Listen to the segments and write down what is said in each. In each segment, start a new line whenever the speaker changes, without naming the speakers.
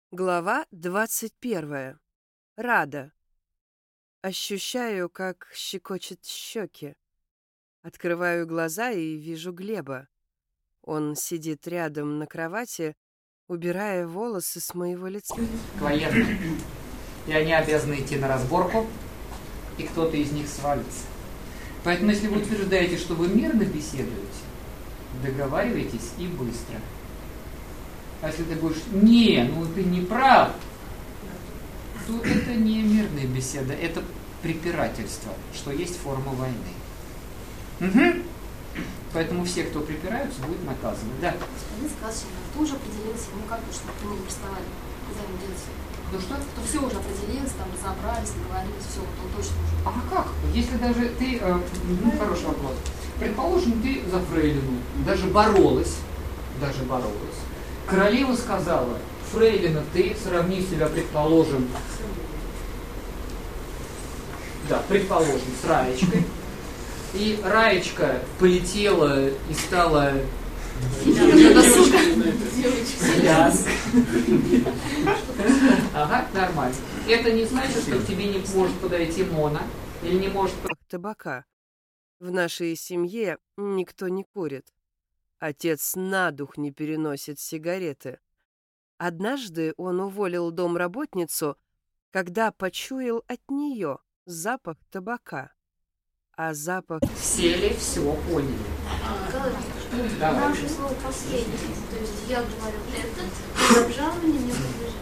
Глава 21. Рада. Ощущаю, как щекочет щеки. Открываю глаза и вижу Глеба. Он сидит рядом на кровати, убирая волосы с моего лица.
К военным. И они обязаны идти на разборку, и кто-то из них свалится. Поэтому, если вы утверждаете, что вы мирно беседуете, договаривайтесь и быстро. А если ты будешь, ты не прав, то это не мирная беседа, это препирательство, что есть форма войны. Угу. Поэтому все, кто припираются, будут наказаны. Да.
Господин сказочник, кто уже определился, чтобы к нему не приставали? Куда ему деться?
Ну что?
Кто все уже определился, там разобрались, договорились, все, вот он точно уже.
А как? Если даже ты, хороший вопрос. Предположим, ты за фрейлину даже боролась. Королева сказала: фрейлина, ты сравни себя, предположим, с Раечкой. И Раечка полетела и стала... Ага, нормально. Это не значит, что к тебе не может подойти Мона или не может...
Табака. В нашей семье никто не курит. Отец на дух не переносит сигареты. Однажды он уволил домработницу, когда почуял от нее запах табака. А запах...
Все ли все поняли?
Наше слово последнее. То есть я говорю это, обжалование не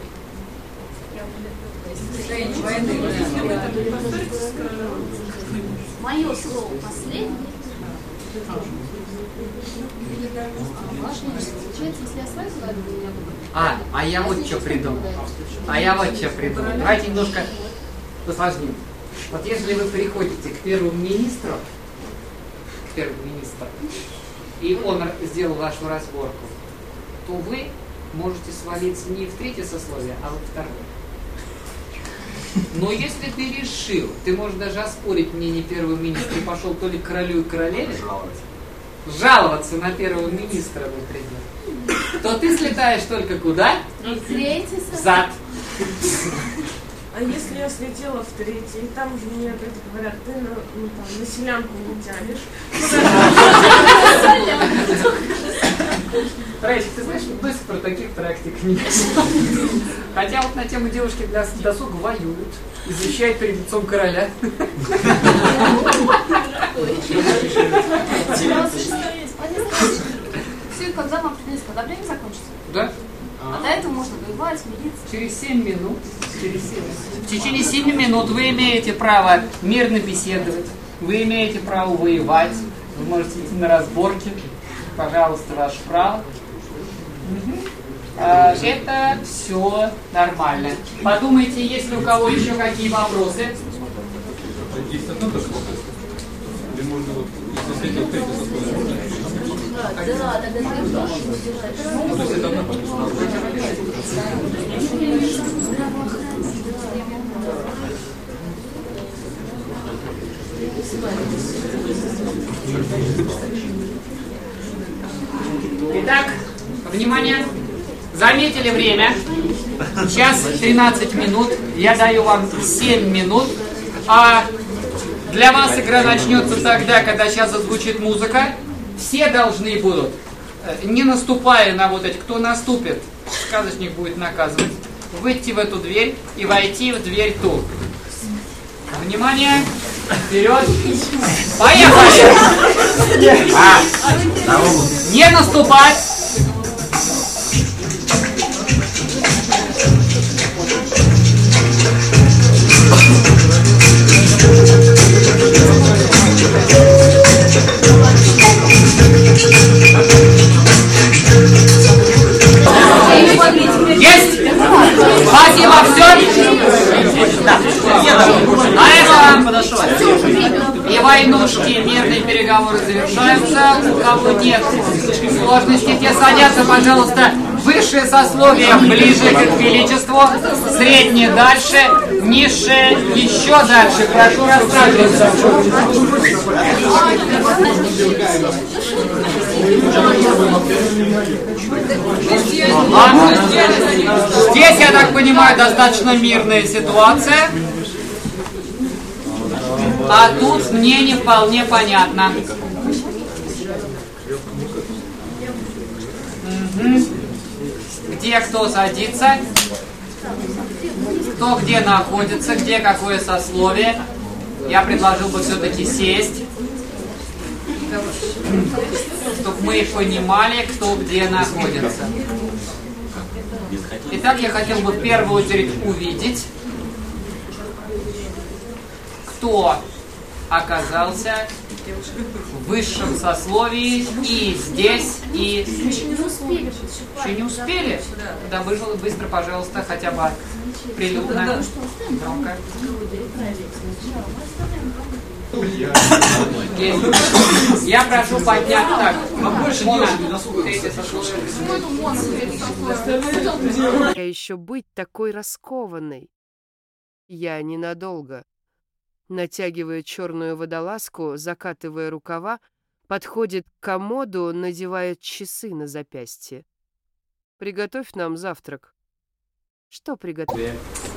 подлежит. Мое слово последнее.
Я вот что придумал. Давайте немножко усложним. Вот если вы приходите к первому министру, и он сделал вашу разборку, то вы можете свалиться не в третье сословие, а во второе. Но если ты решил, ты можешь даже оспорить мнение первого министра и пошел то ли к королю и королеве, жаловаться на первого министра, например, то ты слетаешь только куда? В зад.
А если я слетела в третий, и там же мне опять говорят, ты на селянку не тянешь.
Раечка, ты знаешь, до сих пор таких практик нет. Хотя вот на тему девушки для досуга воюют и защищают перед лицом короля.
Все, когда мы определились, когда время закончится?
Да.
А до этого можно воевать, мириться.
Через 7 минут. В течение 7 минут вы имеете право мирно беседовать, вы имеете право воевать, вы можете идти на разборки. Пожалуйста, ваше право. Это все нормально. Подумайте, есть ли у кого еще какие вопросы?
Есть одно только вопрос. Или можно если встретил третье сословие? То есть это одна
Итак, внимание, заметили время, час 13 минут, я даю вам 7 минут, а для вас игра начнется тогда, когда сейчас зазвучит музыка, все должны будут, не наступая на вот эти, кто наступит, сказочник будет наказывать, выйти в эту дверь и войти в дверь ту. Внимание! Вперед! Поехали! Не наступать! Есть? Спасибо, все? Да. На этом и войнушки, мирные переговоры завершаются. У кого нет сложности, те садятся, пожалуйста, высшее сословие ближе к величеству, среднее дальше, низшее еще дальше. Прошу рассаживаться. Здесь я так понимаю, достаточно мирная ситуация. А тут мне не вполне понятно. Где кто садится? Кто где находится? Где какое сословие? Я предложил бы все-таки сесть, чтобы мы понимали, кто где находится. Итак, я хотел бы в первую очередь увидеть, кто оказался в высшем сословии и здесь, и...
Еще
не успели? Да, быстро, пожалуйста, хотя бы прилюдно. Громко. Я прошу поднять так.
Я еще быть такой раскованной. Я ненадолго. Натягивая черную водолазку, закатывая рукава, подходит к комоду, надевает часы на запястье. Приготовь нам завтрак. Что приготовить?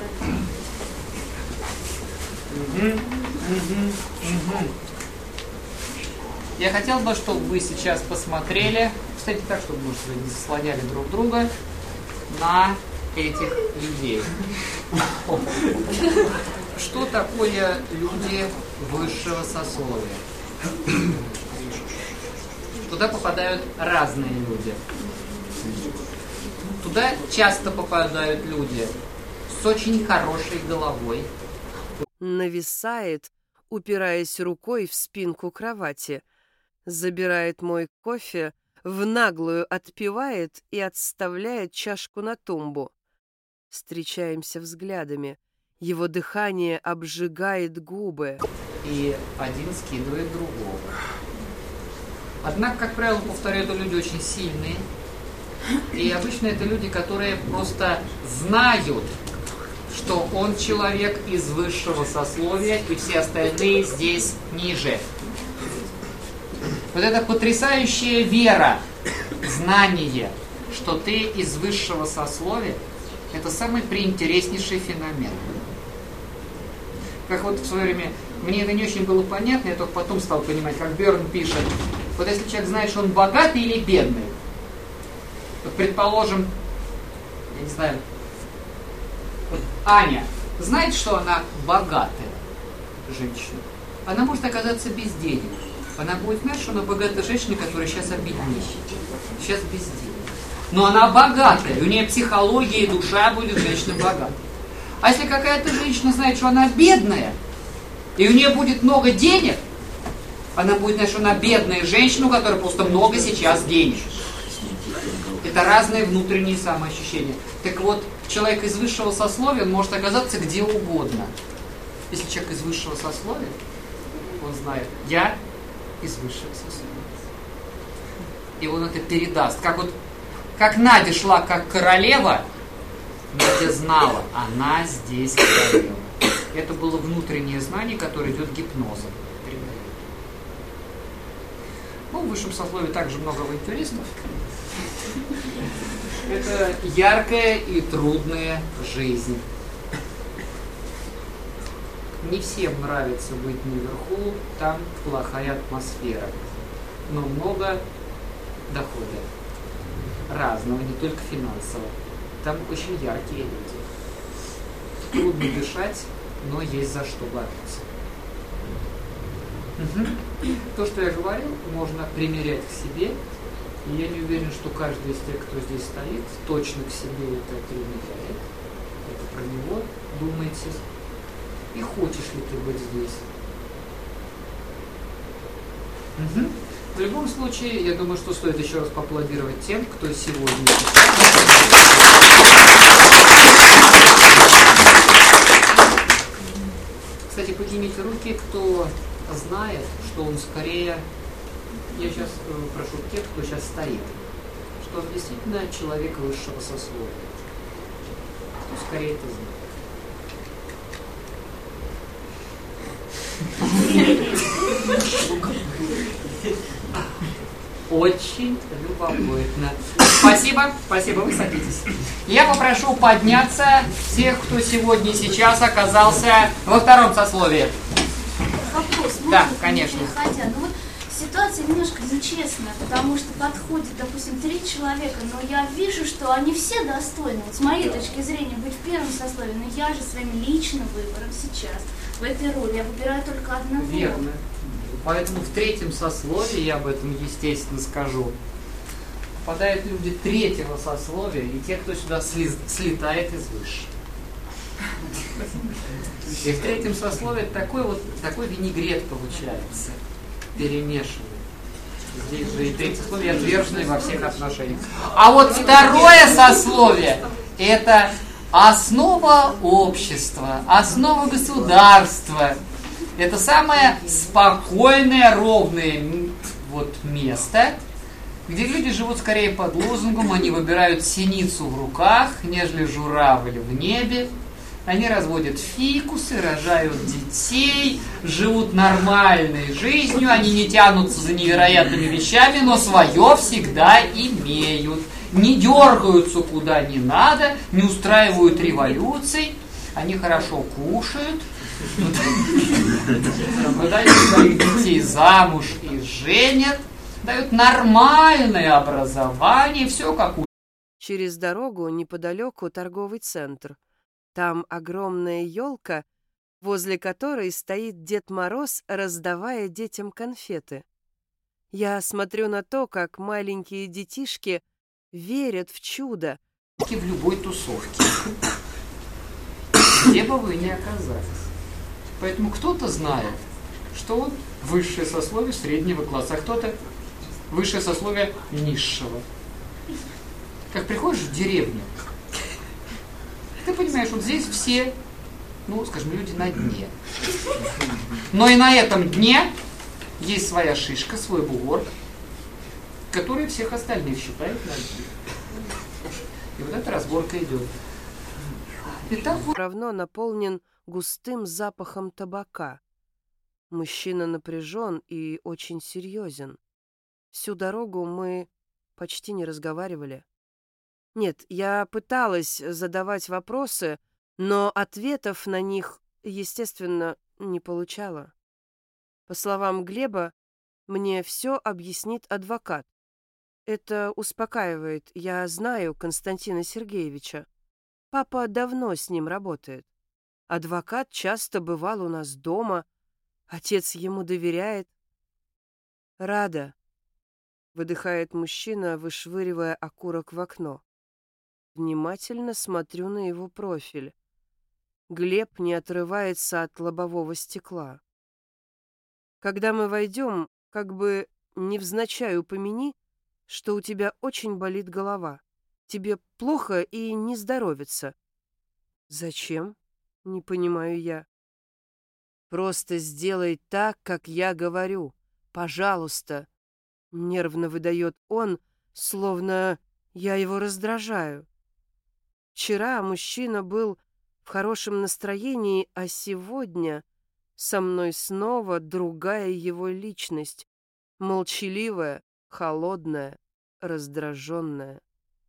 Я хотел бы, чтобы вы сейчас посмотрели, кстати, так, чтобы мы не заслоняли друг друга, на этих людей. Что такое люди высшего сословия? Туда попадают разные люди. Туда часто попадают люди с очень хорошей головой.
Нависает, упираясь рукой в спинку кровати, забирает мой кофе, в наглую отпивает и отставляет чашку на тумбу. Встречаемся взглядами. Его дыхание обжигает губы.
И один скидывает другого. Однако, как правило, повторяю, это люди очень сильные. И обычно это люди, которые просто знают, что он человек из высшего сословия, и все остальные здесь ниже. Вот эта потрясающая вера, знание, что ты из высшего сословия, это самый приинтереснейший феномен. Как вот в свое время, мне это не очень было понятно, я только потом стал понимать, как Бёрн пишет, вот если человек знает, что он богатый или бедный, вот предположим, я не знаю, вот Аня знает, что она богатая женщина, она может оказаться без денег. Она будет знать, что она богатая женщина, которая сейчас обеднеет, сейчас без денег. Но она богатая, у нее психология и душа будет женщина богатой. А если какая-то женщина знает, что она бедная, и у нее будет много денег, она будет знать, что она бедная женщина, у которой просто много сейчас денег. Это разные внутренние самоощущения. Так вот, человек из высшего сословия, он может оказаться где угодно. Если человек из высшего сословия, он знает, я из высшего сословия. И он это передаст. Как Надя шла как королева, Надя знала, она здесь королева. Это было внутреннее знание, которое идет гипнозом. Ну, в высшем сословии также много авантюристов. Это яркая и трудная жизнь. Не всем нравится быть наверху, там плохая атмосфера. Но много дохода. Разного, не только финансового. Там очень яркие люди. Трудно дышать, но есть за что бороться. То, что я говорил, можно примерять к себе. И я не уверен, что каждый из тех, кто здесь стоит, точно к себе это примеряет. Это про него думайте. И хочешь ли ты быть здесь? В любом случае, я думаю, что стоит еще раз поаплодировать тем, кто сегодня... Кстати, поднимите руки, кто знает, что он скорее... Я сейчас прошу тех, кто сейчас стоит, что он действительно человек высшего сословия. Кто скорее это знает. очень любопытно. Спасибо, спасибо, вы садитесь. Я попрошу подняться тех, кто сегодня и сейчас оказался во втором сословии.
Вопрос,
Да,
можно,
конечно.
переходя? Ну вот ситуация немножко нечестная, потому что подходит, допустим, 3 человека, но я вижу, что они все достойны. Вот с моей точки зрения быть в первом сословии, но я же своим личным выбором сейчас в этой роли я выбираю только одного.
Верно. Поэтому в третьем сословии, я об этом, естественно, скажу, попадают люди третьего сословия и те, кто сюда слетает из высшего. И в третьем сословии такой винегрет получается, перемешанный. Здесь же и третье сословие отверженное во всех отношениях. А вот второе сословие – это основа общества, основа государства. Это самое спокойное, ровное место, где люди живут скорее под лозунгом, они выбирают синицу в руках, нежели журавль в небе. Они разводят фикусы, рожают детей, живут нормальной жизнью, они не тянутся за невероятными вещами, но свое всегда имеют. Не дергаются куда не надо, не устраивают революций, они хорошо кушают, выдают своих детей замуж и женят, дают нормальное образование, все как у...
Через дорогу неподалеку торговый центр. Там огромная елка, возле которой стоит Дед Мороз, раздавая детям конфеты. Я смотрю на то, как маленькие детишки верят в чудо.
В любой тусовке, где бы вы ни оказались. Поэтому кто-то знает, что он высшее сословие среднего класса, а кто-то высшее сословие низшего. Как приходишь в деревню, ты понимаешь, вот здесь все, скажем, люди на дне. Но и на этом дне есть своя шишка, свой бугор, который всех остальных считает на дне. И вот эта разборка идет. Итак,
равно наполнен густым запахом табака. Мужчина напряжен и очень серьезен. Всю дорогу мы почти не разговаривали. Нет, я пыталась задавать вопросы, но ответов на них, естественно, не получала. По словам Глеба, мне все объяснит адвокат. Это успокаивает. Я знаю Константина Сергеевича. Папа давно с ним работает. Адвокат часто бывал у нас дома. Отец ему доверяет. Рада, выдыхает мужчина, вышвыривая окурок в окно. Внимательно смотрю на его профиль. Глеб не отрывается от лобового стекла. Когда мы войдем, как бы невзначай упомяни, что у тебя очень болит голова. Тебе плохо и не здоровится. Зачем? Не понимаю я. Просто сделай так, как я говорю. Пожалуйста. Нервно выдает он, словно я его раздражаю. Вчера мужчина был в хорошем настроении, а сегодня со мной снова другая его личность. Молчаливая, холодная, раздраженная.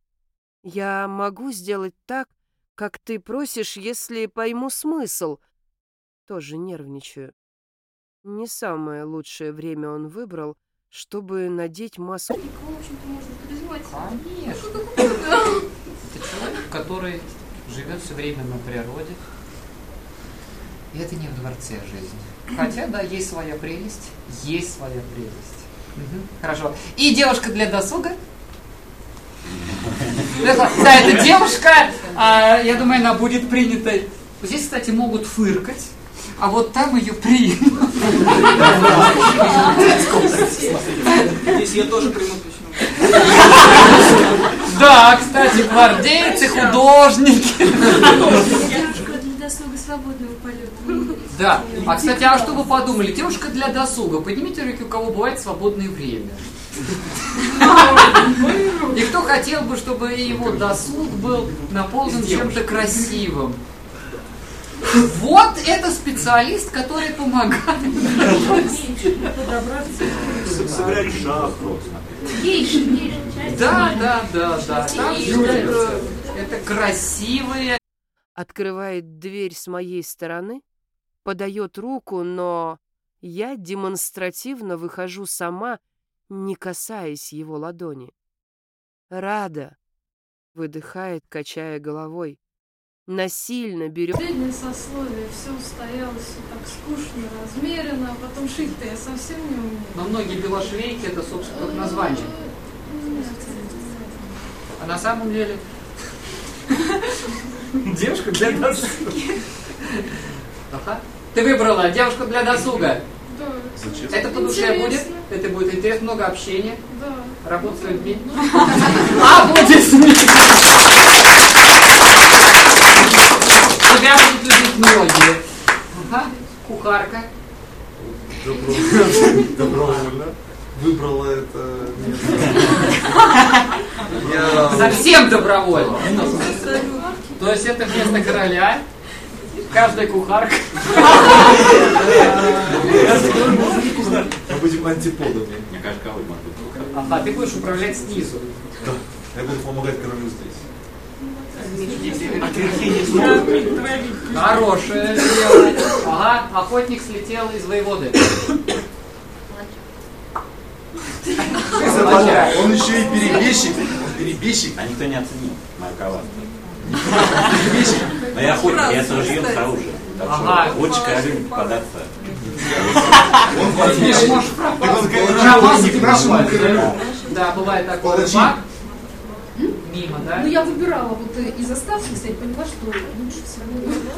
Я могу сделать так, как ты просишь, если пойму смысл. Тоже нервничаю. Не самое лучшее время он выбрал, чтобы надеть маску.
В общем-то, можно призвать.
Конечно. Это человек, который живет все время на природе. И это не в дворце жизни. Хотя, да, есть своя прелесть. Есть своя прелесть. Угу. Хорошо. И девушка для досуга. Да, это девушка, я думаю, она будет принята. Здесь, кстати, могут фыркать, а вот там ее примут.
Здесь я тоже приму.
Да, кстати, гвардейцы, художники.
Девушка для досуга свободного полета.
Да. А, кстати, а что вы подумали? Девушка для досуга. Поднимите руки, у кого бывает свободное время. И кто хотел бы, чтобы его досуг был наполнен чем-то красивым? Вот это специалист, который помогает.
Сыграть в шах просто.
Гейши.
Да. Там это красивые.
Открывает дверь с моей стороны, подает руку, но я демонстративно выхожу сама, не касаясь его ладони. «Рада!» — выдыхает, качая головой. Насильно берет...
Среднее сословие, все устоялось, все так скучно, размеренно, а потом шить-то я совсем не умею.
Но многие белошвейки это, собственно, как название. А на самом деле... Девушка для досуга. Ага. Ты выбрала девушку для досуга.
Да.
Это по душе будет? Это будет интересно, много общения.
Да.
Работа с людьми. Аплодисменты! Тебя будут любить многие. Ага. Кухарка.
Добровольно выбрала это место.
Совсем добровольно. То есть это вместо короля. Каждая кухарка.
Мы будем антиподами.
Мне кажется, кого может быть.
Ага, ты будешь управлять снизу.
Да. Я буду помогать королю здесь.
Хорошее дело. Ага, охотник слетел из воеводы.
Он еще и перебежчик. Перебежчик.
А никто не оценил мое коварство. Но я охотник, я тоже ем с оружием. Так что лучше королю не попадаться.
Да, бывает такое. Мимо, да?
Ну, я выбирала вот из оставшихся и поняла, что лучше всего...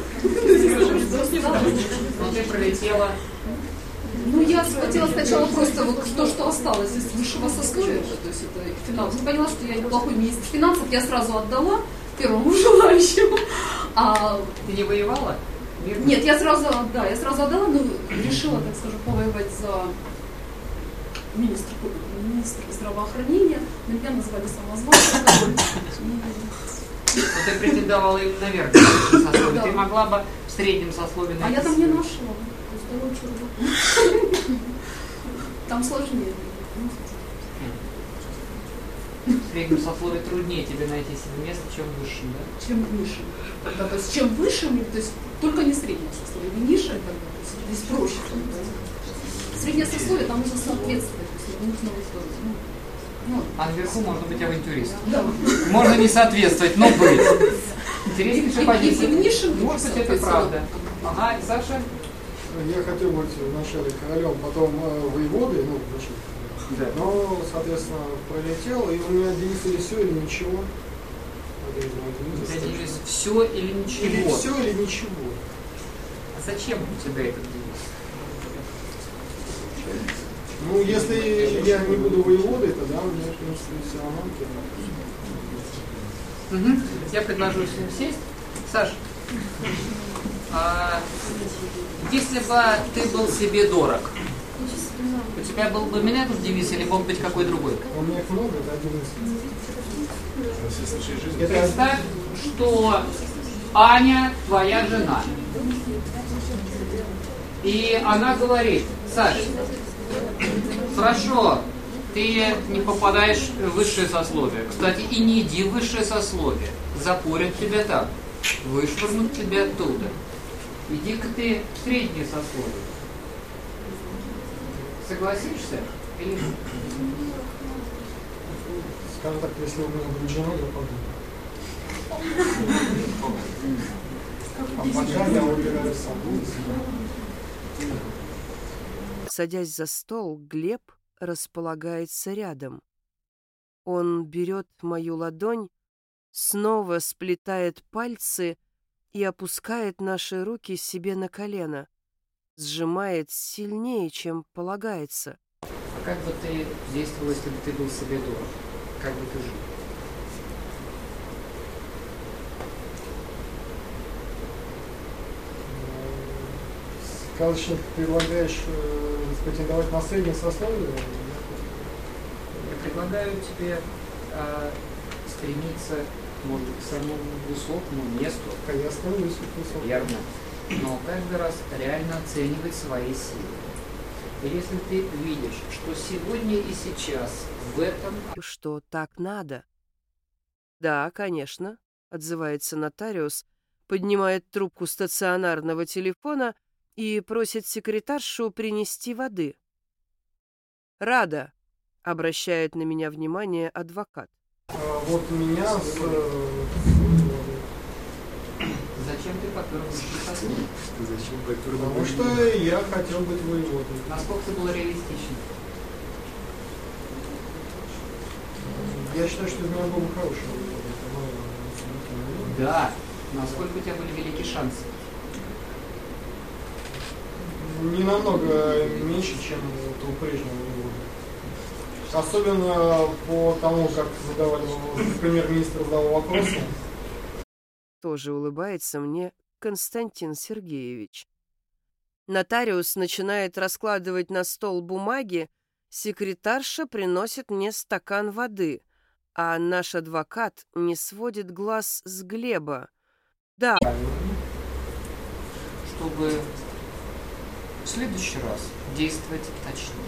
Но ты пролетела.
Ну, я схватила сначала просто вот то, что осталось из высшего сословия, то есть это финанс. Я поняла, что я неплохой министр финансов, я сразу отдала первому желающему.
Ты не воевала?
Нет, я сразу отдала, но решила, так скажем, повоевать за министра здравоохранения. Меня назвали самозванцем.
Ты претендовала именно наверх сословие. Ты могла бы в среднем сословии найти.
А я там не нашла. Там сложнее.
В среднем сословии труднее тебе найти себе место, чем в высшем, да?
Чем выше. Да, то есть чем выше, то есть только не среднее сословие, не ниже, здесь проще. Среднее сословие, там нужно соответствовать, то есть нужно
а наверху можно быть авантюристом.
Да.
Можно не соответствовать, но быть. Интереснейшая позиция.
Может
быть, это правда. Ага, Саша?
Я хотел быть вначале королем, потом воеводой,
да.
Но, соответственно, пролетел, и у меня девиз или все, или ничего.
Девиз все или ничего?
Или все, или ничего.
А зачем у тебя этот девиз?
Ну, если я не буду воеводой, тогда мне, в принципе, все равно.
Я предложу всем сесть. Саш, если бы ты был себе дорог, у тебя был бы именно этот девиз или мог быть какой другой?
У меня их много, это один из.
Представь, что Аня твоя жена. И она говорит: Саш, хорошо, ты не попадаешь в высшее сословие. Кстати, и не иди в высшее сословие. Запорят тебя там. Вышвырнут тебя оттуда. Иди-ка ты в среднее сословие. Согласишься или нет?
Скажем так, если у меня будет жена, я подумаю. А пока я выбираю саму.
Садясь за стол, Глеб располагается рядом. Он берет мою ладонь, снова сплетает пальцы и опускает наши руки себе на колено. Сжимает сильнее, чем полагается.
А как бы ты действовал, если бы ты был себе дорог? Как бы ты жил?
Сказочник, предлагаешь претендовать на среднее сословие?
Я предлагаю тебе стремиться, может быть, к самому высокому месту.
А я становлюсь высоким.
Верно. но каждый раз реально оценивать свои силы. И если ты видишь, что сегодня и сейчас в этом...
Что так надо? Да, конечно, отзывается нотариус, поднимает трубку стационарного телефона и просит секретаршу принести воды. Рада, обращает на меня внимание адвокат.
Вот меня с...
Зачем ты по-первому пришел?
Зачем по-первому?
Потому что я хотел быть воеводой.
Насколько ты был реалистичен?
Я считаю, что из меня был бы хороший воеводой.
Да. Насколько у тебя были великие шансы?
Не намного меньше, чем у прежнего воевода. Особенно по тому, как задавали премьер-министр задал вопросы.
Тоже улыбается мне Константин Сергеевич. Нотариус начинает раскладывать на стол бумаги, секретарша приносит мне стакан воды, а наш адвокат не сводит глаз с Глеба. Да.
Чтобы в следующий раз действовать точнее.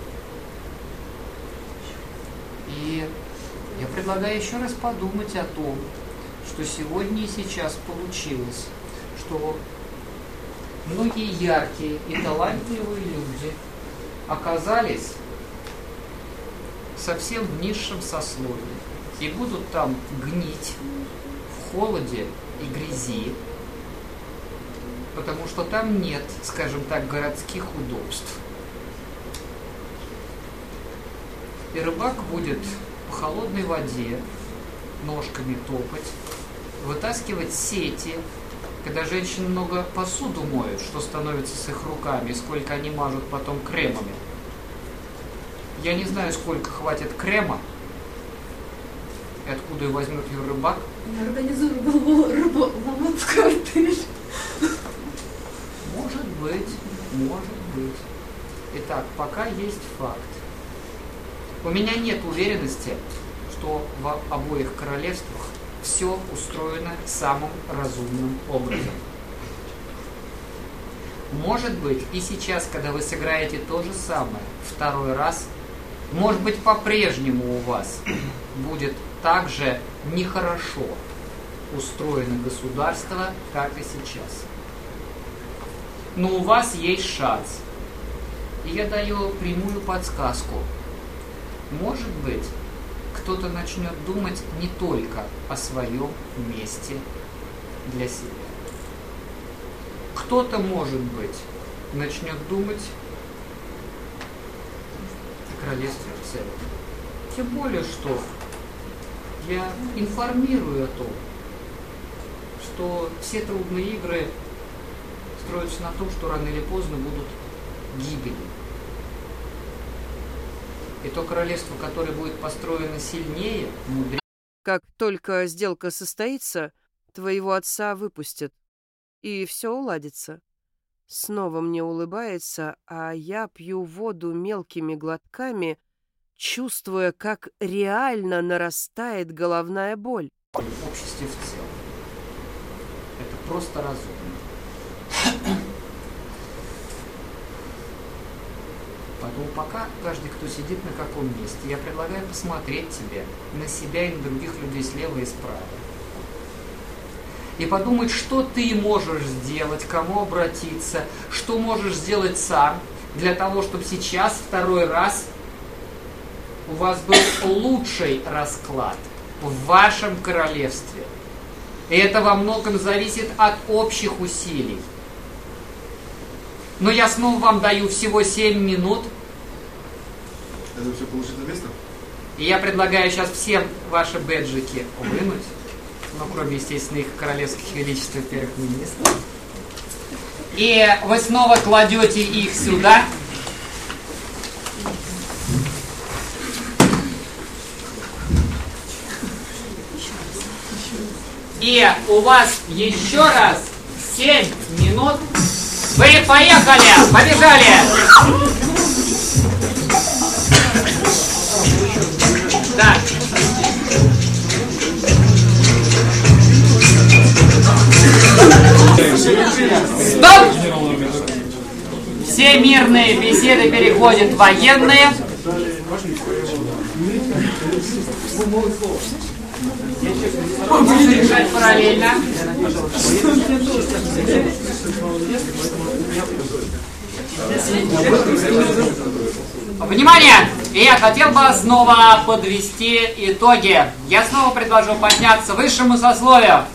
И я предлагаю еще раз подумать о том, что сегодня и сейчас получилось, что многие яркие и талантливые люди оказались совсем в низшем сословии и будут там гнить в холоде и грязи, потому что там нет, скажем так, городских удобств. И рыбак будет по холодной воде ножками топать, вытаскивать сети, когда женщины много посуду моют, что становится с их руками, сколько они мажут потом кремами. Я не знаю, сколько хватит крема, и откуда возьмет ее рыбак.
Я организую рыболовлю в квартире.
Может быть, может быть. Итак, пока есть факт. У меня нет уверенности, что в обоих королевствах все устроено самым разумным образом. Может быть, и сейчас, когда вы сыграете то же самое второй раз, может быть, по-прежнему у вас будет так же нехорошо устроено государство, как и сейчас. Но у вас есть шанс. И я даю прямую подсказку. Может быть, кто-то начнет думать не только о своем месте для себя. Кто-то, может быть, начнет думать о королевстве в целом. Тем более, что я информирую о том, что все трудные игры строятся на том, что рано или поздно будут гибели. И то королевство, которое будет построено сильнее, мудрее.
Как только сделка состоится, твоего отца выпустят, и все уладится. Снова мне улыбается, а я пью воду мелкими глотками, чувствуя, как реально нарастает головная боль.
В обществе в целом. Это просто разумно. Поэтому пока каждый, кто сидит на каком месте, я предлагаю посмотреть тебе, на себя и на других людей слева и справа. И подумать, что ты можешь сделать, кому обратиться, что можешь сделать сам, для того, чтобы сейчас, второй раз, у вас был лучший расклад в вашем королевстве. И это во многом зависит от общих усилий. Но я снова вам даю всего 7 минут.
Это все положить на место?
И я предлагаю сейчас всем ваши бэджики вынуть. Ну, кроме, естественно, их королевских величеств первых министров. И вы снова кладете их сюда. И у вас еще раз 7 минут. Вы поехали! Побежали! Да. Все мирные беседы переходят в военные. Можно решать параллельно. Внимание! Я хотел бы снова подвести итоги. Я снова предложу подняться высшему сословию.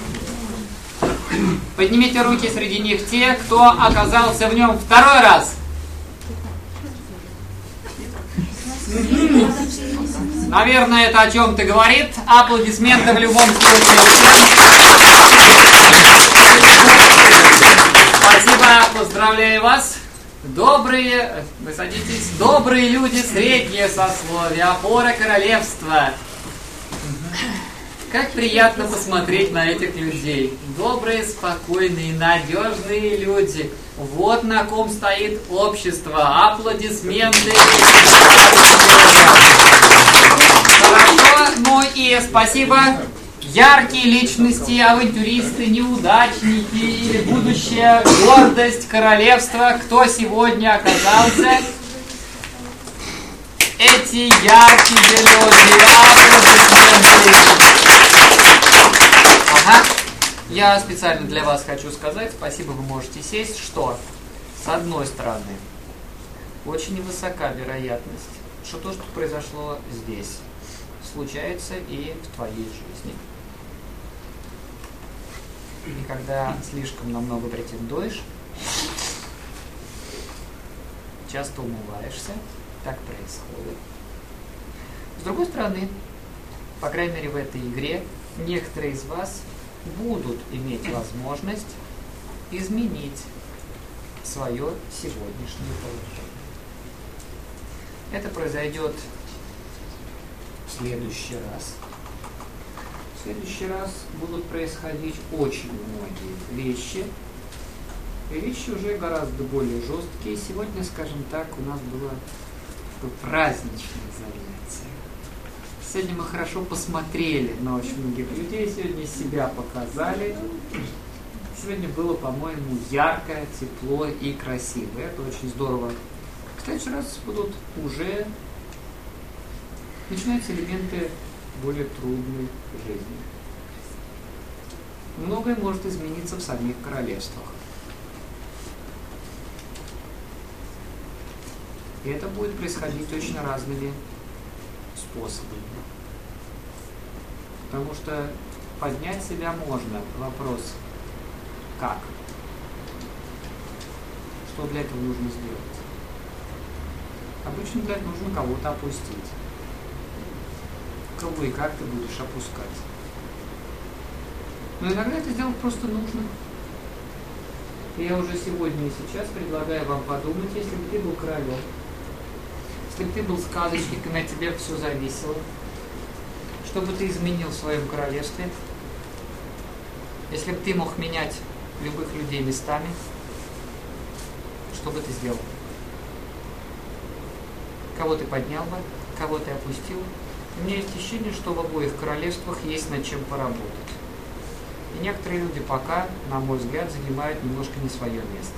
Поднимите руки среди них те, кто оказался в нем второй раз. Наверное, это о чем-то говорит. Аплодисменты в любом случае. Спасибо, поздравляю вас. Добрые, вы садитесь, добрые люди, среднее сословие, опора королевства. Как приятно посмотреть на этих людей. Добрые, спокойные, надежные люди. Вот на ком стоит общество. Аплодисменты. Хорошо, ну и спасибо. Яркие личности, авантюристы, неудачники или будущая гордость королевства. Кто сегодня оказался? Эти яркие люди. Ага. Я специально для вас хочу сказать, спасибо, вы можете сесть, что с одной стороны очень высока вероятность, что то, что произошло здесь, случается и в твоей жизни. И когда слишком на много претендуешь, часто умываешься, так происходит. С другой стороны, по крайней мере в этой игре, некоторые из вас будут иметь возможность изменить свое сегодняшнее положение. Это произойдет в следующий раз. В следующий раз будут происходить очень многие вещи. И вещи уже гораздо более жесткие. Сегодня, скажем так, у нас было праздничное занятие. Сегодня мы хорошо посмотрели на очень многих людей, сегодня себя показали. Сегодня было, по-моему, ярко, тепло и красиво. Это очень здорово. В следующий раз будут уже начинаются элементы более трудной жизни. Многое может измениться в самих королевствах. И это будет происходить очень разными способами. Потому что поднять себя можно. Вопрос, как? Что для этого нужно сделать? Обычно для этого нужно кого-то опустить. Кого и как ты будешь опускать? Но иногда это сделать просто нужно. И я уже сегодня и сейчас предлагаю вам подумать, если бы ты был королем, если бы ты был сказочником, и от тебя все зависело, что бы ты изменил в своем королевстве, если бы ты мог менять любых людей местами, что бы ты сделал? Кого ты поднял бы, кого ты опустил? У меня есть ощущение, что в обоих королевствах есть над чем поработать. И некоторые люди пока, на мой взгляд, занимают немножко не свое место.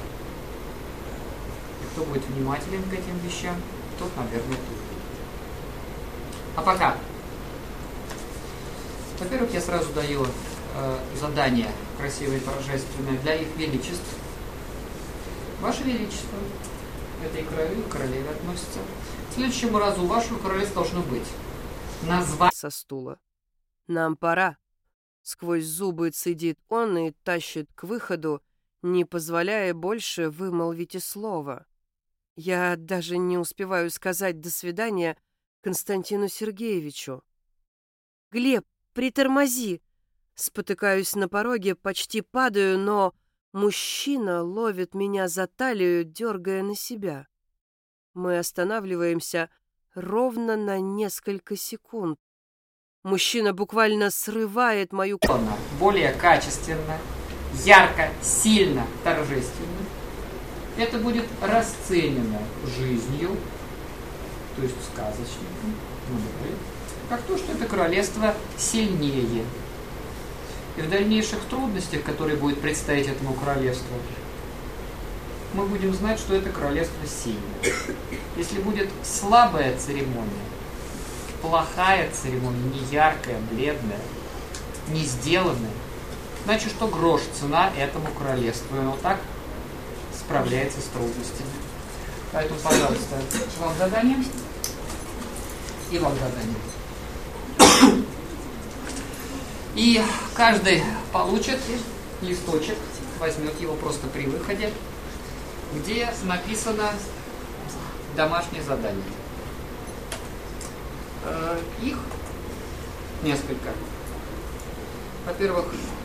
И кто будет внимателен к этим вещам, тот, наверное, тут. А пока. Во-первых, я сразу даю задание красивое и торжественное для их величеств. Ваше Величество, это и королю, и королеве относится. К следующему разу у вашего королевства должно быть название
со стула. Нам пора. Сквозь зубы цедит он и тащит к выходу, не позволяя больше вымолвить и слова. Я даже не успеваю сказать «до свидания» Константину Сергеевичу. «Глеб, притормози!» Спотыкаюсь на пороге, почти падаю, но мужчина ловит меня за талию, дергая на себя. Мы останавливаемся ровно на несколько секунд. Мужчина буквально срывает мою...
Более качественно, ярко, сильно, торжественно. Это будет расценено жизнью, то есть сказочником, как то, что это королевство сильнее. И в дальнейших трудностях, которые будет предстоять этому королевству, мы будем знать, что это королевство сильное. Если будет слабая церемония, плохая церемония, не яркая, бледная, не сделанная, значит, что грош цена этому королевству. И оно так справляется с трудностями. Поэтому, пожалуйста, вам задание и вам задание. И каждый получит листочек, возьмет его просто при выходе, где написано домашнее задание. Их несколько. Во-первых,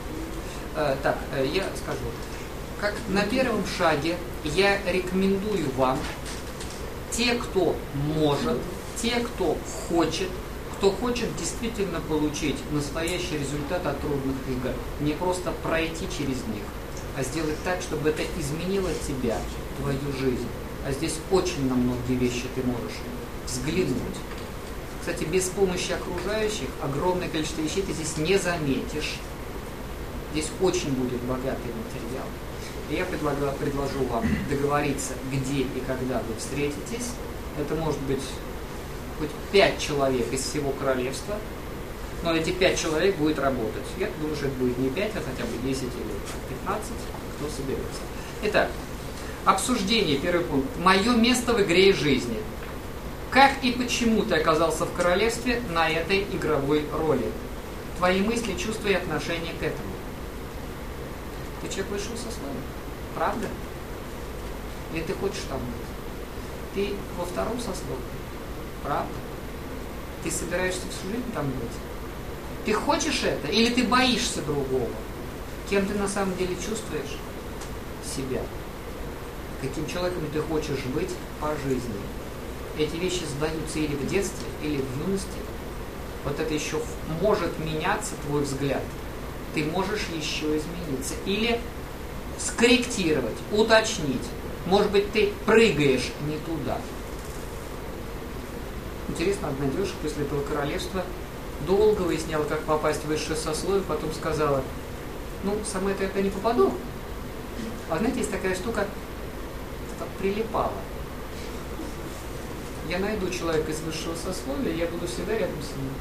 я скажу, как на первом шаге я рекомендую вам, те, кто может, те, кто хочет действительно получить настоящий результат от трудных игр, не просто пройти через них, а сделать так, чтобы это изменило тебя, твою жизнь. А здесь очень на многие вещи ты можешь взглянуть. Кстати, без помощи окружающих огромное количество вещей ты здесь не заметишь. Здесь очень будет богатый материал. И я предложу вам договориться, где и когда вы встретитесь. Это может быть хоть 5 человек из всего королевства, но эти 5 человек будет работать. Я думаю, что это будет не 5, а хотя бы 10 или 15, кто соберется. Итак, обсуждение, первый пункт. Мое место в игре и жизни. Как и почему ты оказался в королевстве на этой игровой роли? Твои мысли, чувства и отношения к этому. Ты человек высшего сословия? Правда? Или ты хочешь там быть? Ты во втором сословии? Правда? Ты собираешься всю жизнь там быть? Ты хочешь это? Или ты боишься другого? Кем ты на самом деле чувствуешь себя? Каким человеком ты хочешь быть по жизни? Эти вещи сдаются или в детстве, или в юности. Вот это еще может меняться, твой взгляд. Ты можешь еще измениться. Или скорректировать, уточнить. Может быть, ты прыгаешь не туда. Интересно, одна девушка после этого королевства долго выясняла, как попасть в высшее сословие, потом сказала, сама-то я не попаду. А знаете, есть такая штука, как прилипала. Я найду человека из высшего сословия, я буду всегда рядом с ним.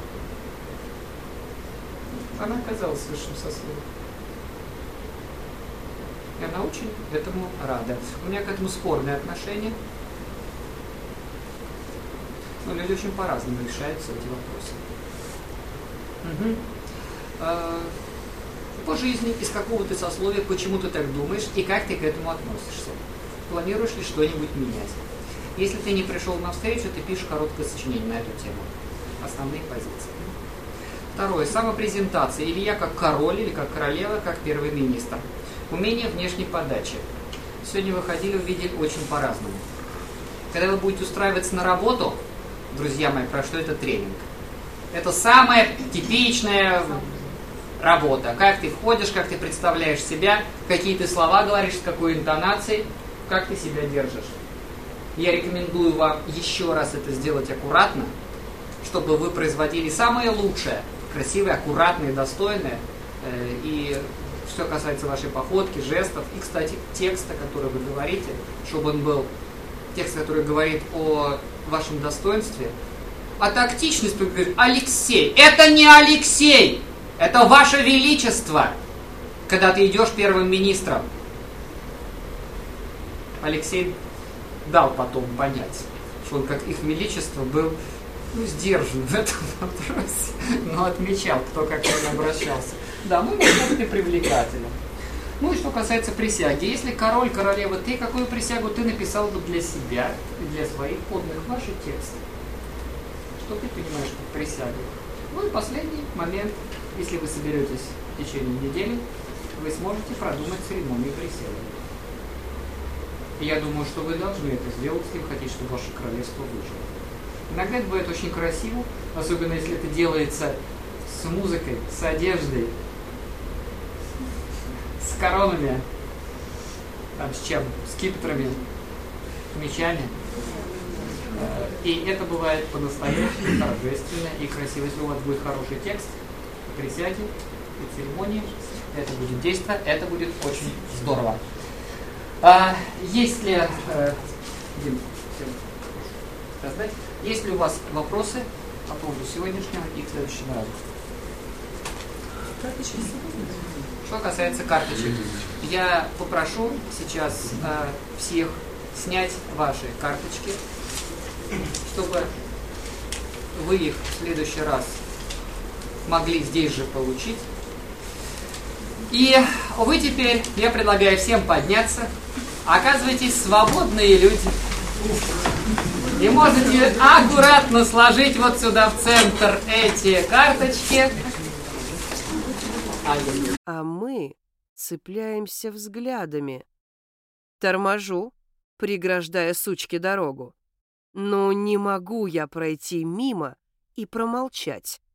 Она оказалась в высшем сословии. И она очень этому рада. У меня к этому спорное отношение. Но люди очень по-разному решаются эти вопросы. По жизни, из какого ты сословия, почему ты так думаешь и как ты к этому относишься? Планируешь ли что-нибудь менять? Если ты не пришел на встречу, ты пишешь короткое сочинение на эту тему. Основные позиции. Второе. Самопрезентация. Или я как король, или как королева, как первый министр. Умение внешней подачи. Сегодня вы ходили, увидели очень по-разному. Когда вы будете устраиваться на работу, друзья мои, про что это тренинг? Это самая типичная работа. Как ты входишь, как ты представляешь себя, какие ты слова говоришь, с какой интонацией, как ты себя держишь. Я рекомендую вам еще раз это сделать аккуратно, чтобы вы производили самое лучшее, красивое, аккуратное, достойное. И что касается вашей походки, жестов, и, кстати, текста, который вы говорите, чтобы он был текст, который говорит о вашем достоинстве. А тактичность, вы говорите, Алексей, это не Алексей, это Ваше Величество, когда ты идешь первым министром. Алексей дал потом понять, что он, как их величество, был сдержан в этом вопросе, но отмечал, кто как к нему обращался. Да, мы можем быть и привлекательным. Ну и что касается присяги. Если король, королева, ты, какую присягу ты написал бы для себя и для своих подданных? Ваши тексты. Что ты понимаешь под присягой? Ну и последний момент. Если вы соберетесь в течение недели, вы сможете продумать церемонию присяги. И я думаю, что вы должны это сделать, если вы хотите, чтобы ваше королевство выжило. Иногда это бывает очень красиво, особенно если это делается с музыкой, с одеждой, с коронами, с чем? С скипетрами, мечами. И это бывает по-настоящему торжественно и красиво. Если у вас будет хороший текст, присяги и церемонии, это будет действие, это будет очень здорово. Есть ли... Дим, раздать? Есть ли у вас вопросы по поводу сегодняшнего и следующего раза? Что касается карточек, я попрошу сейчас всех снять ваши карточки, чтобы вы их в следующий раз могли здесь же получить. И вы теперь, я предлагаю всем подняться. Оказывайтесь свободные люди. И можете аккуратно сложить вот сюда в центр эти карточки.
А мы цепляемся взглядами. Торможу, преграждая сучке дорогу. Но не могу я пройти мимо и промолчать.